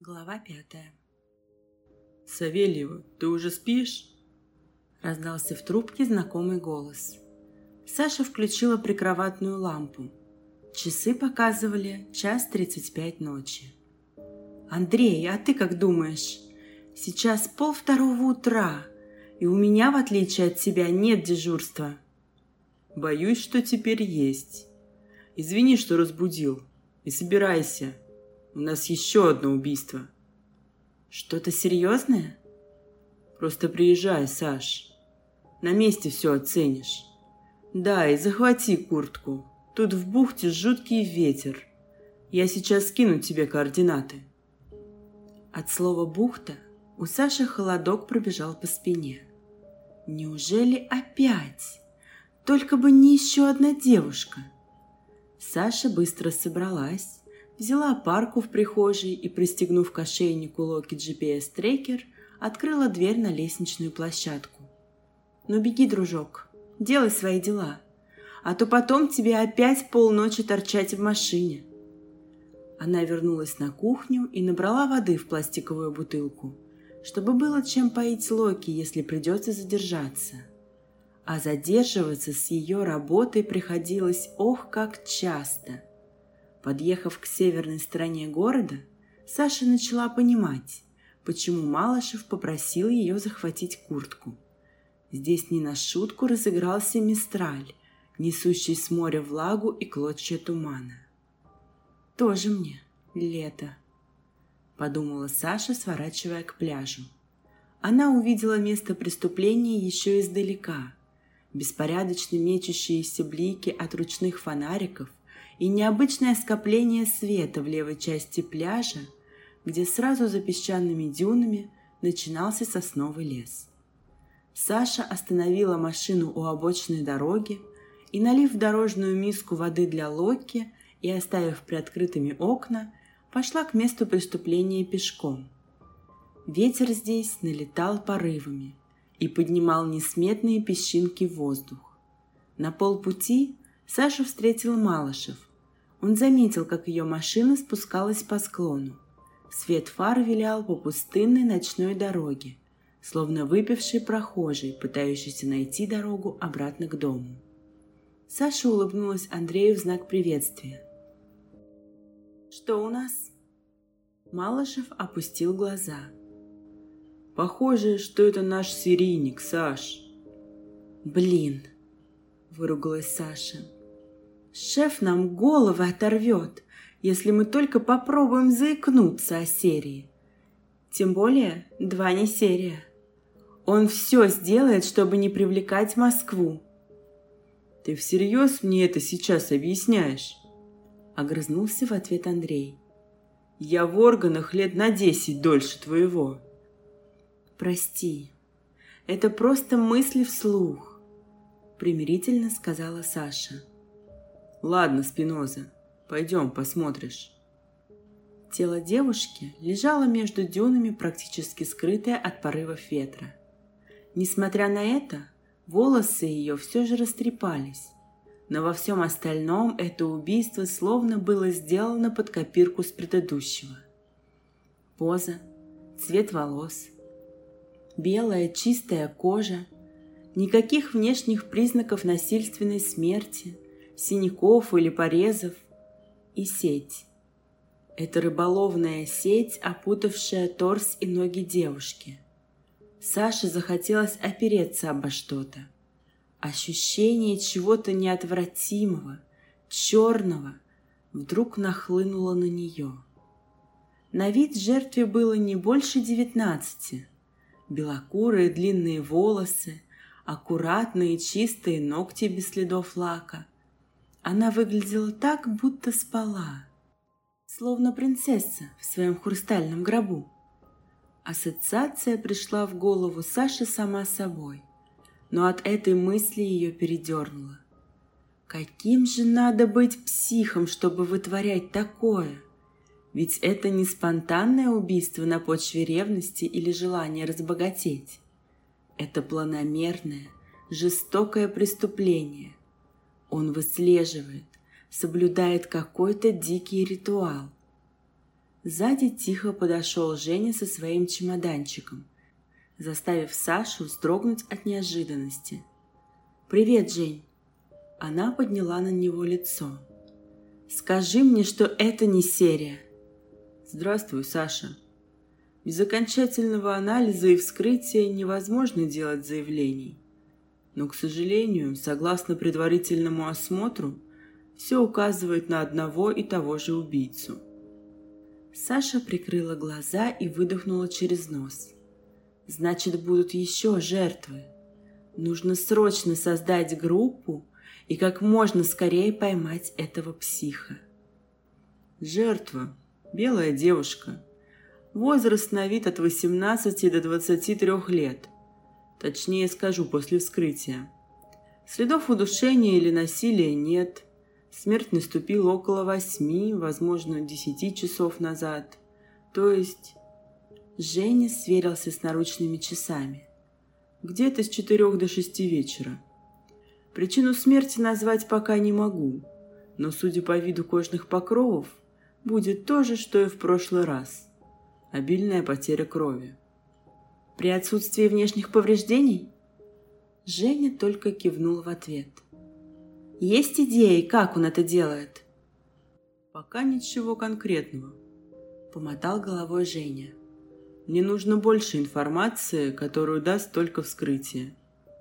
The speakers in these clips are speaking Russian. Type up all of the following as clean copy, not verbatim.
Глава 5. «Савельева, ты уже спишь?» Раздался в трубке знакомый голос. Саша включила прикроватную лампу. Часы показывали 1:35 ночи. «Андрей, а ты как думаешь? Сейчас 1:30 утра, и у меня, в отличие от тебя, нет дежурства». «Боюсь, что теперь есть. Извини, что разбудил. И собирайся. У нас еще одно убийство». «Что-то серьезное?» «Просто приезжай, Саш. На месте все оценишь. Да, и захвати куртку. Тут в бухте жуткий ветер. Я сейчас скину тебе координаты». От слова «бухта» у Саши холодок пробежал по спине. Неужели опять? Только бы не еще одна девушка. Саша быстро собралась, взяла парку в прихожей и, пристегнув к ошейнику Локи GPS-трекер, открыла дверь на лестничную площадку. «Ну беги, дружок, делай свои дела, а то потом тебе опять полночи торчать в машине». Она вернулась на кухню и набрала воды в пластиковую бутылку, чтобы было чем поить Локи, если придется задержаться. А задерживаться с ее работой приходилось ох как часто. Подъехав к северной стороне города, Саша начала понимать, почему Малышев попросил ее захватить куртку. Здесь не на шутку разыгрался мистраль, несущий с моря влагу и клочья тумана. «Тоже мне лето», — подумала Саша, сворачивая к пляжу. Она увидела место преступления еще издалека. Беспорядочно мечущиеся блики от ручных фонариков и необычное скопление света в левой части пляжа, где сразу за песчаными дюнами начинался сосновый лес. Саша остановила машину у обочины дороги и, налив в дорожную миску воды для Локи и оставив приоткрытыми окна, пошла к месту преступления пешком. Ветер здесь налетал порывами и поднимал несметные песчинки в воздух. На полпути Сашу встретил Малышев. Он заметил, как ее машина спускалась по склону. Свет фар вилял по пустынной ночной дороге, словно выпивший прохожий, пытающийся найти дорогу обратно к дому. Саша улыбнулась Андрею в знак приветствия. «Что у нас?» Малышев опустил глаза. «Похоже, что это наш серийник, Саш». «Блин!» – выругалась Саша. «Шеф нам головы оторвет, если мы только попробуем заикнуться о серии. Тем более 2 не серия. Он все сделает, чтобы не привлекать Москву». «Ты всерьез мне это сейчас объясняешь?» – огрызнулся в ответ Андрей. «Я в органах лет на 10 дольше твоего». «Прости, это просто мысли вслух», – примирительно сказала Саша. «Ладно, Спиноза, пойдем посмотришь». Тело девушки лежало между дюнами, практически скрытое от порывов ветра. Несмотря на это, волосы ее все же растрепались, но во всем остальном это убийство словно было сделано под копирку с предыдущего. Поза, цвет волос, белая чистая кожа, никаких внешних признаков насильственной смерти, синяков или порезов, и сеть. Это рыболовная сеть, опутавшая торс и ноги девушки. Саше захотелось опереться обо что-то. Ощущение чего-то неотвратимого, черного, вдруг нахлынуло на нее. На вид жертве было не больше 19. Белокурые длинные волосы, аккуратные чистые ногти без следов лака. Она выглядела так, будто спала, словно принцесса в своем хрустальном гробу. Ассоциация пришла в голову Саши сама собой, но от этой мысли ее передернуло. Каким же надо быть психом, чтобы вытворять такое? Ведь это не спонтанное убийство на почве ревности или желания разбогатеть. Это планомерное, жестокое преступление. Он выслеживает, соблюдает какой-то дикий ритуал. Сзади тихо подошел Женя со своим чемоданчиком, заставив Сашу вздрогнуть от неожиданности. «Привет, Жень!» Она подняла на него лицо. «Скажи мне, что это не серия!» «Здравствуй, Саша!» Без окончательного анализа и вскрытия невозможно делать заявлений. Но, к сожалению, согласно предварительному осмотру, все указывает на одного и того же убийцу. Саша прикрыла глаза и выдохнула через нос. Значит, будут еще жертвы. Нужно срочно создать группу и как можно скорее поймать этого психа. Жертва – белая девушка. Возраст на вид от 18 до 23 лет. Точнее скажу, после вскрытия. Следов удушения или насилия нет. Смерть наступила около 8, возможно, 10 часов назад. То есть... Женя сверился с наручными часами. Где-то с 4 до 6 вечера. Причину смерти назвать пока не могу, но, судя по виду кожных покровов, будет то же, что и в прошлый раз. Обильная потеря крови. При отсутствии внешних повреждений? Женя только кивнул в ответ. Есть идеи, как он это делает? Пока ничего конкретного. Помотал головой Женя. Мне нужно больше информации, которую даст только вскрытие.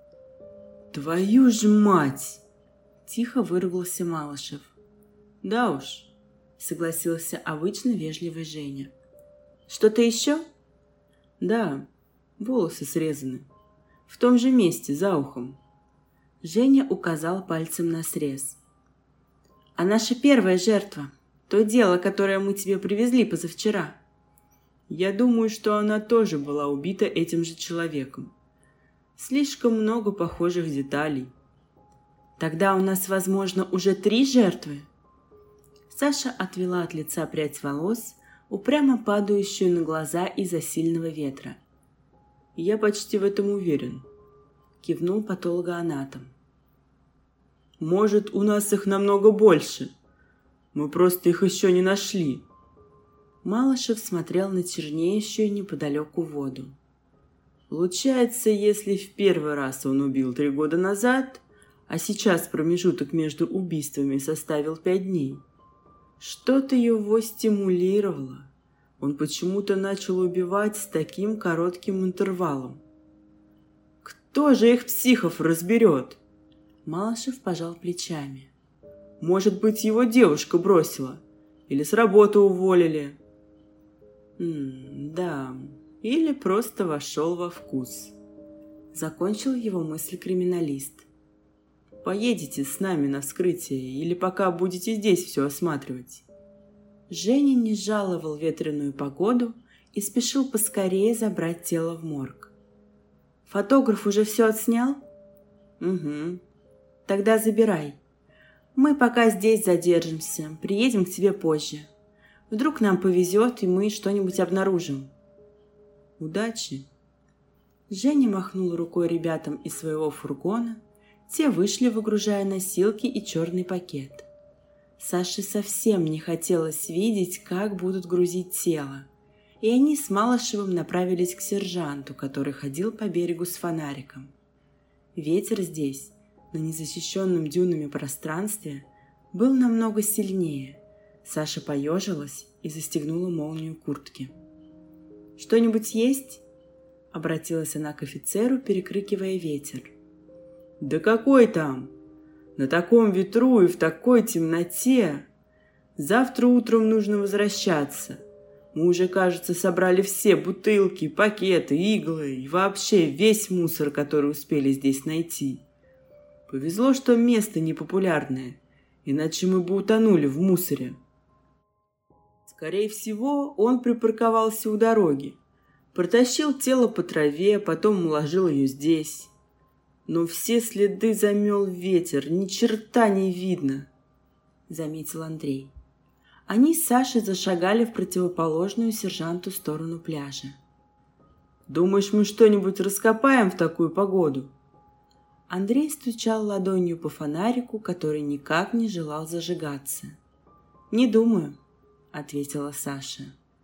«Твою ж мать!» – тихо выругался Малышев. «Да уж», – согласился обычно вежливый Женя. «Что-то еще?» «Да, волосы срезаны. В том же месте, за ухом». Женя указал пальцем на срез. «А наша первая жертва, то дело, которое мы тебе привезли позавчера?» «Я думаю, что она тоже была убита этим же человеком. Слишком много похожих деталей». «Тогда у нас, возможно, уже 3 жертвы?» Саша отвела от лица прядь волос, упрямо падающую на глаза из-за сильного ветра. «Я почти в этом уверен», — кивнул патологоанатом. «Может, у нас их намного больше. Мы просто их еще не нашли». Малышев смотрел на чернеющую неподалеку воду. «Получается, если в первый раз он убил 3 года назад, а сейчас промежуток между убийствами составил 5 дней, что-то его стимулировало. Он почему-то начал убивать с таким коротким интервалом. Кто же их психов разберет?» Малышев пожал плечами. «Может быть, его девушка бросила? Или с работы уволили?» «Да, или просто вошел во вкус», — закончил его мысль криминалист. «Поедете с нами на вскрытие или пока будете здесь все осматривать?» Женя не жаловал ветреную погоду и спешил поскорее забрать тело в морг. «Фотограф уже все отснял?» «Угу». «Тогда забирай. Мы пока здесь задержимся, приедем к тебе позже. Вдруг нам повезет, и мы что-нибудь обнаружим». «Удачи!» Женя махнул рукой ребятам из своего фургона. Те вышли, выгружая носилки и черный пакет. Саше совсем не хотелось видеть, как будут грузить тело, и они с Малышевым направились к сержанту, который ходил по берегу с фонариком. Ветер здесь, на незащищенном дюнами пространстве, был намного сильнее. Саша поежилась и застегнула молнию куртки. «Что-нибудь есть?» — обратилась она к офицеру, перекрикивая ветер. «Да какой там? На таком ветру и в такой темноте! Завтра утром нужно возвращаться. Мы уже, кажется, собрали все бутылки, пакеты, иглы и вообще весь мусор, который успели здесь найти. Повезло, что место непопулярное, иначе мы бы утонули в мусоре». Скорее всего, он припарковался у дороги, протащил тело по траве, потом уложил ее здесь. Но все следы замел ветер, ни черта не видно, — заметил Андрей. Они с Сашей зашагали в противоположную сержанту сторону пляжа. «Думаешь, мы что-нибудь раскопаем в такую погоду?» Андрей стучал ладонью по фонарику, который никак не желал зажигаться. «Не думаю», — ответила Саша.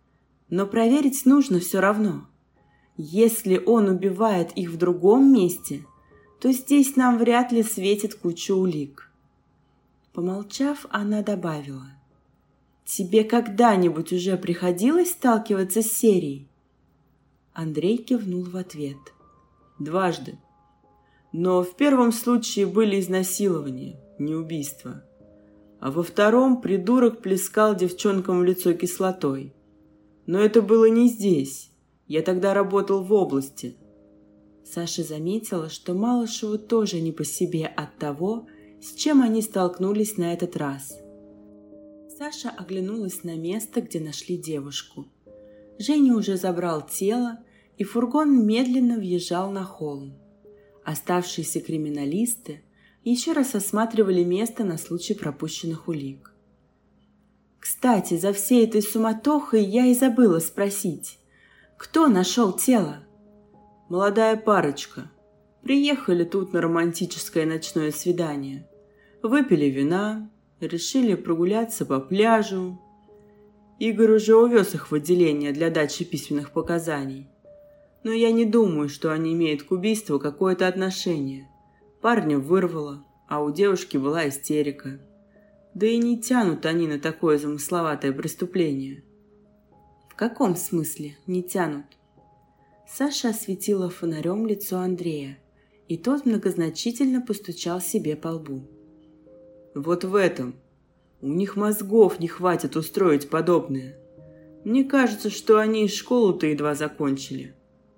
Но проверить нужно все равно. Если он убивает их в другом месте, то здесь нам вряд ли светит куча улик. Помолчав, она добавила: «Тебе когда-нибудь уже приходилось сталкиваться с серией?» Андрей кивнул в ответ. «Дважды. Но в первом случае были изнасилования, не убийства. А во втором придурок плескал девчонкам в лицо кислотой. Но это было не здесь. Я тогда работал в области». Саша заметила, что Малышеву тоже не по себе от того, с чем они столкнулись на этот раз. Саша оглянулась на место, где нашли девушку. Женя уже забрал тело, и фургон медленно въезжал на холм. Оставшиеся криминалисты еще раз осматривали место на случай пропущенных улик. Кстати, за всей этой суматохой я и забыла спросить, кто нашел тело? Молодая парочка. Приехали тут на романтическое ночное свидание. Выпили вина, решили прогуляться по пляжу. Игорь уже увез их в отделение для дачи письменных показаний. Но я не думаю, что они имеют к убийству какое-то отношение. Парня вырвало, а у девушки была истерика. Да и не тянут они на такое замысловатое преступление. В каком смысле не тянут? Саша осветила фонарем лицо Андрея, и тот многозначительно постучал себе по лбу. Вот в этом. У них мозгов не хватит устроить подобное. Мне кажется, что они и школу-то едва закончили.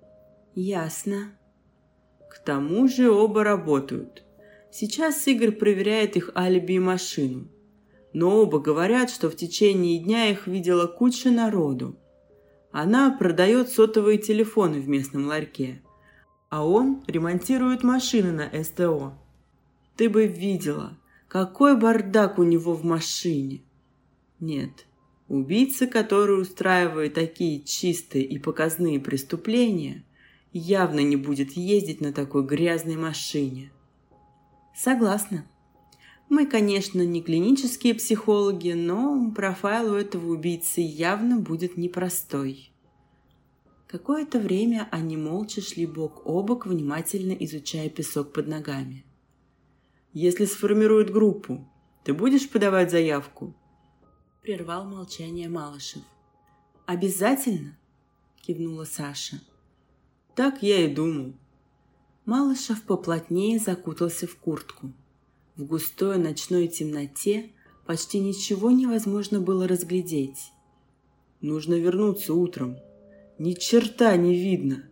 Ясно. К тому же оба работают. Сейчас Игорь проверяет их алиби и машину. Но оба говорят, что в течение дня их видела куча народу. Она продает сотовые телефоны в местном ларьке, а он ремонтирует машины на СТО. Ты бы видела, какой бардак у него в машине. Нет, убийца, который устраивает такие чистые и показные преступления, явно не будет ездить на такой грязной машине. Согласна. Мы, конечно, не клинические психологи, но профайл у этого убийцы явно будет непростой. Какое-то время они молча шли бок о бок, внимательно изучая песок под ногами. «Если сформируют группу, ты будешь подавать заявку?» Прервал молчание Малышев. «Обязательно?» – кивнула Саша. «Так я и думал». Малышев поплотнее закутался в куртку. В густой ночной темноте почти ничего невозможно было разглядеть. «Нужно вернуться утром. Ни черта не видно».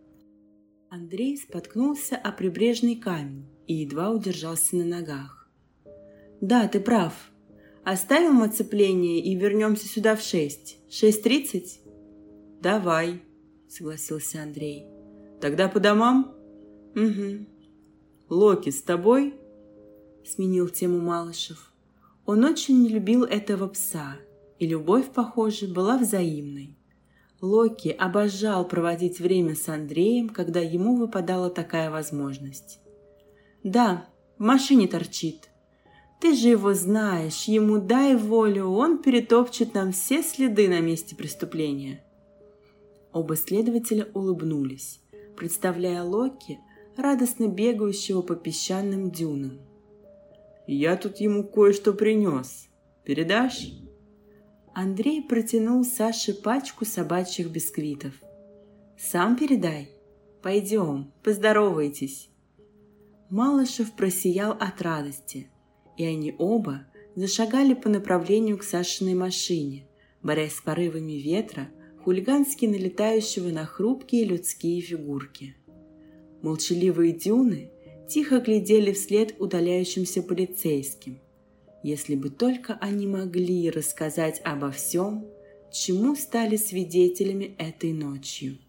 Андрей споткнулся о прибрежный камень и едва удержался на ногах. «Да, ты прав. Оставим оцепление и вернемся сюда в 6. 6:30?» «Давай», — согласился Андрей. «Тогда по домам?» «Угу». «Локи с тобой?» — сменил тему Малышев. Он очень не любил этого пса, и любовь, похоже, была взаимной. Локи обожал проводить время с Андреем, когда ему выпадала такая возможность. «Да, в машине торчит. Ты же его знаешь, ему дай волю, он перетопчет нам все следы на месте преступления». Оба следователя улыбнулись, представляя Локи, радостно бегающего по песчаным дюнам. «Я тут ему кое-что принес. Передашь?» Андрей протянул Саше пачку собачьих бисквитов. «Сам передай. Пойдем, поздоровайтесь». Малышев просиял от радости, и они оба зашагали по направлению к Сашиной машине, борясь с порывами ветра, хулигански налетающего на хрупкие людские фигурки. Молчаливые дюны тихо глядели вслед удаляющимся полицейским. Если бы только они могли рассказать обо всем, чему стали свидетелями этой ночью.